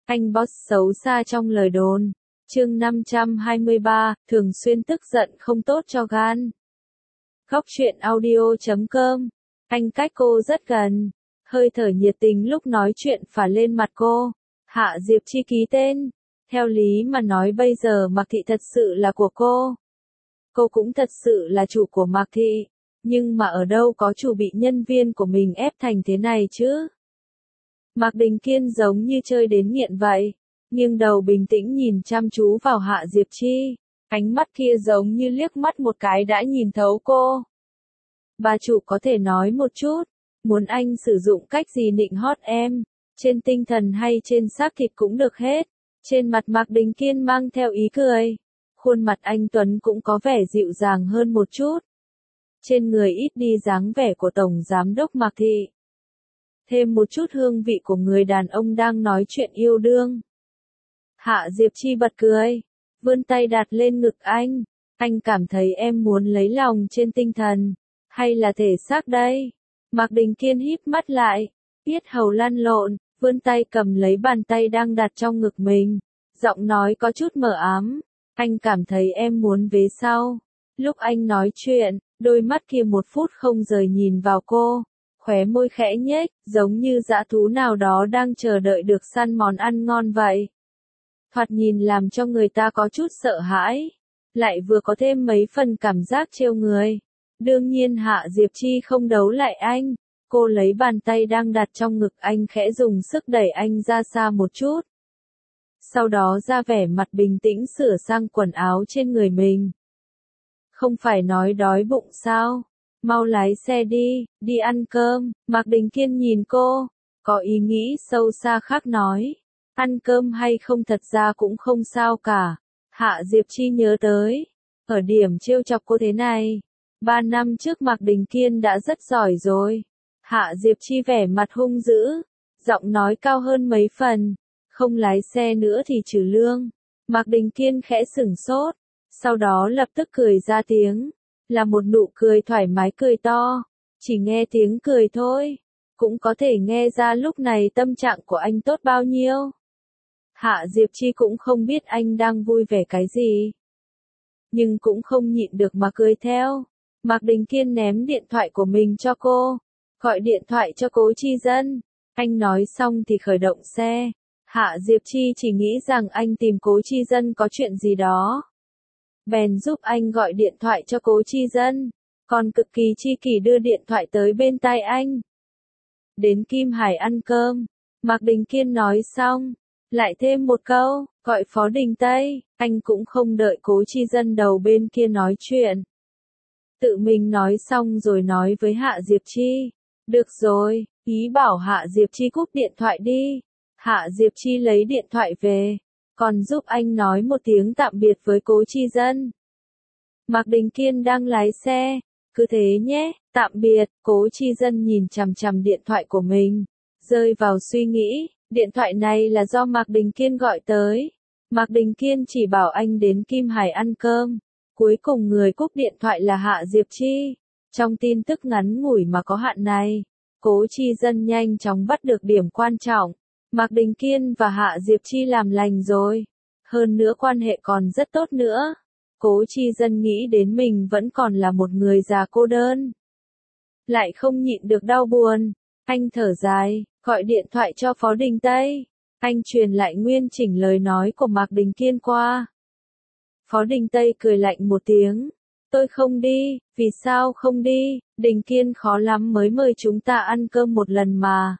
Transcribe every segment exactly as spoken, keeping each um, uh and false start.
anh boss xấu xa trong lời đồn. Chương năm trăm hai mươi ba, thường xuyên tức giận không tốt cho gan. Góc truyện audio chấm com. Anh cách cô rất gần. Hơi thở nhiệt tình lúc nói chuyện phả lên mặt cô. Hạ Diệp Chi ký tên. Theo lý mà nói bây giờ Mạc Thị thật sự là của cô. Cô cũng thật sự là chủ của Mạc Thị. Nhưng mà ở đâu có chủ bị nhân viên của mình ép thành thế này chứ? Mạc Đình Kiên giống như chơi đến nghiện vậy. Nghiêng đầu bình tĩnh nhìn chăm chú vào Hạ Diệp Chi. Ánh mắt kia giống như liếc mắt một cái đã nhìn thấu cô. Bà chủ có thể nói một chút. Muốn anh sử dụng cách gì nịnh hót em. Trên tinh thần hay trên xác thịt cũng được hết. Trên mặt Mạc Đình Kiên mang theo ý cười. Khuôn mặt anh Tuấn cũng có vẻ dịu dàng hơn một chút. Trên người ít đi dáng vẻ của Tổng Giám đốc Mạc Thị. Thêm một chút hương vị của người đàn ông đang nói chuyện yêu đương. Hạ Diệp Chi bật cười. Vươn tay đặt lên ngực anh. Anh cảm thấy em muốn lấy lòng trên tinh thần. Hay là thể xác đây? Mạc Đình Kiên híp mắt lại. Yết hầu lăn lộn. Vươn tay cầm lấy bàn tay đang đặt trong ngực mình. Giọng nói có chút mờ ám. Anh cảm thấy em muốn vế sau. Lúc anh nói chuyện, đôi mắt kia một phút không rời nhìn vào cô. Khóe môi khẽ nhếch, giống như dã thú nào đó đang chờ đợi được săn món ăn ngon vậy. Thoạt nhìn làm cho người ta có chút sợ hãi. Lại vừa có thêm mấy phần cảm giác trêu người. Đương nhiên Hạ Diệp Chi không đấu lại anh. Cô lấy bàn tay đang đặt trong ngực anh khẽ dùng sức đẩy anh ra xa một chút. Sau đó ra vẻ mặt bình tĩnh sửa sang quần áo trên người mình. Không phải nói đói bụng sao? Mau lái xe đi, đi ăn cơm. Mạc Đình Kiên nhìn cô, có ý nghĩ sâu xa khác nói. Ăn cơm hay không thật ra cũng không sao cả. Hạ Diệp Chi nhớ tới. Ở điểm trêu chọc cô thế này. Ba năm trước Mạc Đình Kiên đã rất giỏi rồi. Hạ Diệp Chi vẻ mặt hung dữ. Giọng nói cao hơn mấy phần. Không lái xe nữa thì trừ lương. Mạc Đình Kiên khẽ sửng sốt. Sau đó lập tức cười ra tiếng. Là một nụ cười thoải mái cười to. Chỉ nghe tiếng cười thôi. Cũng có thể nghe ra lúc này tâm trạng của anh tốt bao nhiêu. Hạ Diệp Chi cũng không biết anh đang vui vẻ cái gì. Nhưng cũng không nhịn được mà cười theo. Mạc Đình Kiên ném điện thoại của mình cho cô. Gọi điện thoại cho Cố Chi Dân. Anh nói xong thì khởi động xe. Hạ Diệp Chi chỉ nghĩ rằng anh tìm Cố Chi Dân có chuyện gì đó. Bèn giúp anh gọi điện thoại cho Cố Chi Dân. Còn cực kỳ chi kỷ đưa điện thoại tới bên tai anh. Đến Kim Hải ăn cơm. Mạc Đình Kiên nói xong. Lại thêm một câu, gọi Phó Đình Tây. Anh cũng không đợi Cố Chi Dân đầu bên kia nói chuyện. Tự mình nói xong rồi nói với Hạ Diệp Chi. Được rồi, ý bảo Hạ Diệp Chi cúp điện thoại đi. Hạ Diệp Chi lấy điện thoại về. Còn giúp anh nói một tiếng tạm biệt với Cố Chi Dân. Mạc Đình Kiên đang lái xe. Cứ thế nhé, tạm biệt. Cố Chi Dân nhìn chằm chằm điện thoại của mình. Rơi vào suy nghĩ, điện thoại này là do Mạc Đình Kiên gọi tới. Mạc Đình Kiên chỉ bảo anh đến Kim Hải ăn cơm. Cuối cùng người cúp điện thoại là Hạ Diệp Chi. Trong tin tức ngắn ngủi mà có hạn này, Cố Chi Dân nhanh chóng bắt được điểm quan trọng. Mạc Đình Kiên và Hạ Diệp Chi làm lành rồi. Hơn nữa quan hệ còn rất tốt nữa. Cố Chi Dân nghĩ đến mình vẫn còn là một người già cô đơn. Lại không nhịn được đau buồn. Anh thở dài, gọi điện thoại cho Phó Đình Tây. Anh truyền lại nguyên chỉnh lời nói của Mạc Đình Kiên qua. Phó Đình Tây cười lạnh một tiếng. Tôi không đi, vì sao không đi, Đình Kiên khó lắm mới mời chúng ta ăn cơm một lần mà.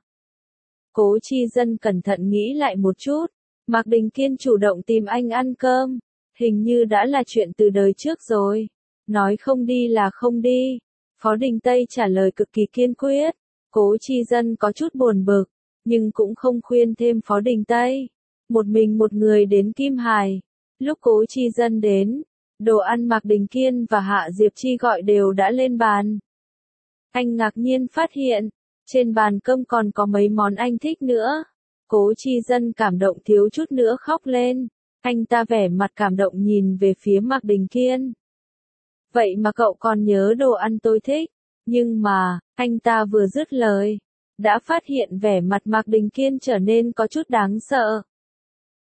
Cố Chi Dân cẩn thận nghĩ lại một chút. Mạc Đình Kiên chủ động tìm anh ăn cơm. Hình như đã là chuyện từ đời trước rồi. Nói không đi là không đi. Phó Đình Tây trả lời cực kỳ kiên quyết. Cố Chi Dân có chút buồn bực. Nhưng cũng không khuyên thêm Phó Đình Tây. Một mình một người đến Kim Hải. Lúc Cố Chi Dân đến, đồ ăn Mạc Đình Kiên và Hạ Diệp Chi gọi đều đã lên bàn. Anh ngạc nhiên phát hiện. Trên bàn cơm còn có mấy món anh thích nữa. Cố Chi Dân cảm động thiếu chút nữa khóc lên. Anh ta vẻ mặt cảm động nhìn về phía Mạc Đình Kiên. Vậy mà cậu còn nhớ đồ ăn tôi thích. Nhưng mà, anh ta vừa dứt lời. Đã phát hiện vẻ mặt Mạc Đình Kiên trở nên có chút đáng sợ.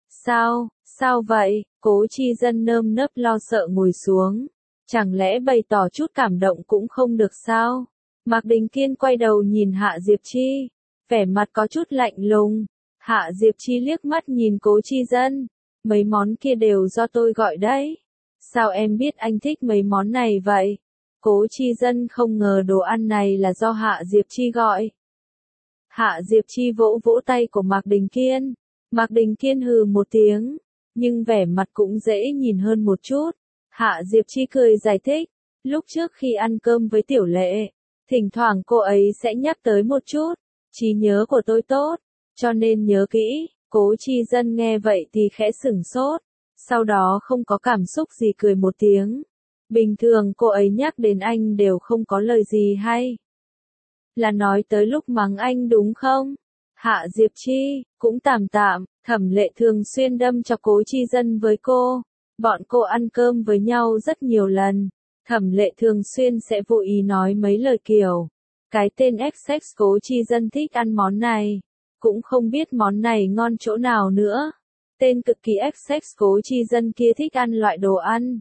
Sao, sao vậy? Cố Chi Dân nơm nớp lo sợ ngồi xuống. Chẳng lẽ bày tỏ chút cảm động cũng không được sao? Mạc Đình Kiên quay đầu nhìn Hạ Diệp Chi, vẻ mặt có chút lạnh lùng. Hạ Diệp Chi liếc mắt nhìn Cố Chi Dân, mấy món kia đều do tôi gọi đấy. Sao em biết anh thích mấy món này vậy? Cố Chi Dân không ngờ đồ ăn này là do Hạ Diệp Chi gọi. Hạ Diệp Chi vỗ vỗ tay của Mạc Đình Kiên. Mạc Đình Kiên hừ một tiếng, nhưng vẻ mặt cũng dễ nhìn hơn một chút. Hạ Diệp Chi cười giải thích, lúc trước khi ăn cơm với Tiểu Lệ, thỉnh thoảng cô ấy sẽ nhắc tới một chút, trí nhớ của tôi tốt, cho nên nhớ kỹ. Cố Chi Dân nghe vậy thì khẽ sửng sốt, sau đó không có cảm xúc gì cười một tiếng. Bình thường cô ấy nhắc đến anh đều không có lời gì hay. Là nói tới lúc mắng anh đúng không? Hạ Diệp Chi, cũng tạm tạm, Thẩm Lệ thường xuyên đâm cho Cố Chi Dân với cô. Bọn cô ăn cơm với nhau rất nhiều lần. Thẩm Lệ thường xuyên sẽ vô ý nói mấy lời kiểu, cái tên ích ích Cố Chi Dân thích ăn món này, cũng không biết món này ngon chỗ nào nữa. Tên cực kỳ ích ích Cố Chi Dân kia thích ăn loại đồ ăn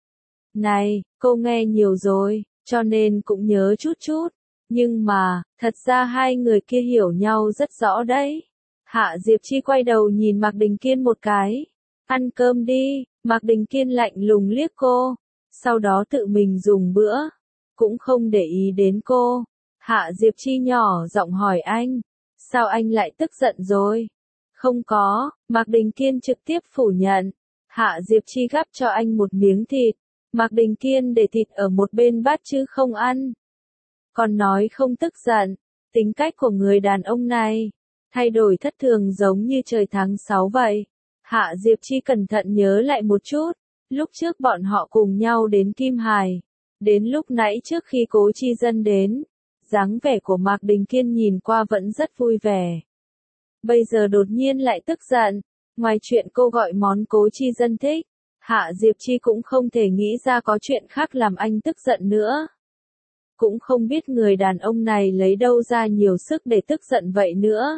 này, cô nghe nhiều rồi, cho nên cũng nhớ chút chút. Nhưng mà, thật ra hai người kia hiểu nhau rất rõ đấy. Hạ Diệp Chi quay đầu nhìn Mạc Đình Kiên một cái. Ăn cơm đi, Mạc Đình Kiên lạnh lùng liếc cô. Sau đó tự mình dùng bữa. Cũng không để ý đến cô. Hạ Diệp Chi nhỏ giọng hỏi anh. Sao anh lại tức giận rồi? Không có, Mạc Đình Kiên trực tiếp phủ nhận. Hạ Diệp Chi gắp cho anh một miếng thịt. Mạc Đình Kiên để thịt ở một bên bát chứ không ăn. Còn nói không tức giận, tính cách của người đàn ông này, thay đổi thất thường giống như trời tháng sáu vậy. Hạ Diệp Chi cẩn thận nhớ lại một chút, lúc trước bọn họ cùng nhau đến Kim Hải, đến lúc nãy trước khi Cố Chi Dân đến, dáng vẻ của Mạc Đình Kiên nhìn qua vẫn rất vui vẻ. Bây giờ đột nhiên lại tức giận, ngoài chuyện cô gọi món Cố Chi Dân thích, Hạ Diệp Chi cũng không thể nghĩ ra có chuyện khác làm anh tức giận nữa. Cũng không biết người đàn ông này lấy đâu ra nhiều sức để tức giận vậy nữa.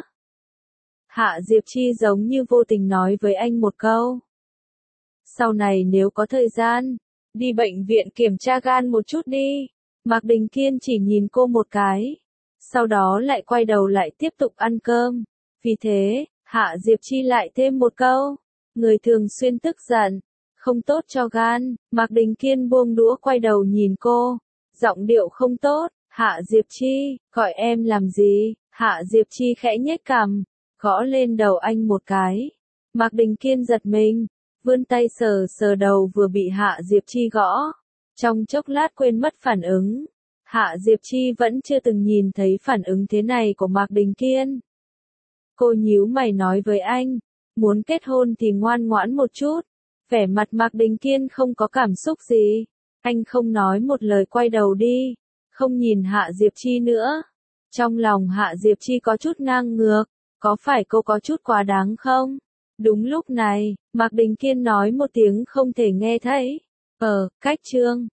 Hạ Diệp Chi giống như vô tình nói với anh một câu. Sau này nếu có thời gian, đi bệnh viện kiểm tra gan một chút đi. Mạc Đình Kiên chỉ nhìn cô một cái. Sau đó lại quay đầu lại tiếp tục ăn cơm. Vì thế, Hạ Diệp Chi lại thêm một câu. Người thường xuyên tức giận, không tốt cho gan. Mạc Đình Kiên buông đũa quay đầu nhìn cô. Giọng điệu không tốt. Hạ Diệp Chi, gọi em làm gì? Hạ Diệp Chi khẽ nhếch cằm, gõ lên đầu anh một cái. Mạc Đình Kiên giật mình, vươn tay sờ sờ đầu vừa bị Hạ Diệp Chi gõ. Trong chốc lát quên mất phản ứng. Hạ Diệp Chi vẫn chưa từng nhìn thấy phản ứng thế này của Mạc Đình Kiên. Cô nhíu mày nói với anh, muốn kết hôn thì ngoan ngoãn một chút. Vẻ mặt Mạc Đình Kiên không có cảm xúc gì. Anh không nói một lời quay đầu đi, không nhìn Hạ Diệp Chi nữa. Trong lòng Hạ Diệp Chi có chút ngang ngược, có phải cô có chút quá đáng không? Đúng lúc này, Mạc Đình Kiên nói một tiếng không thể nghe thấy. Ờ, cách chương.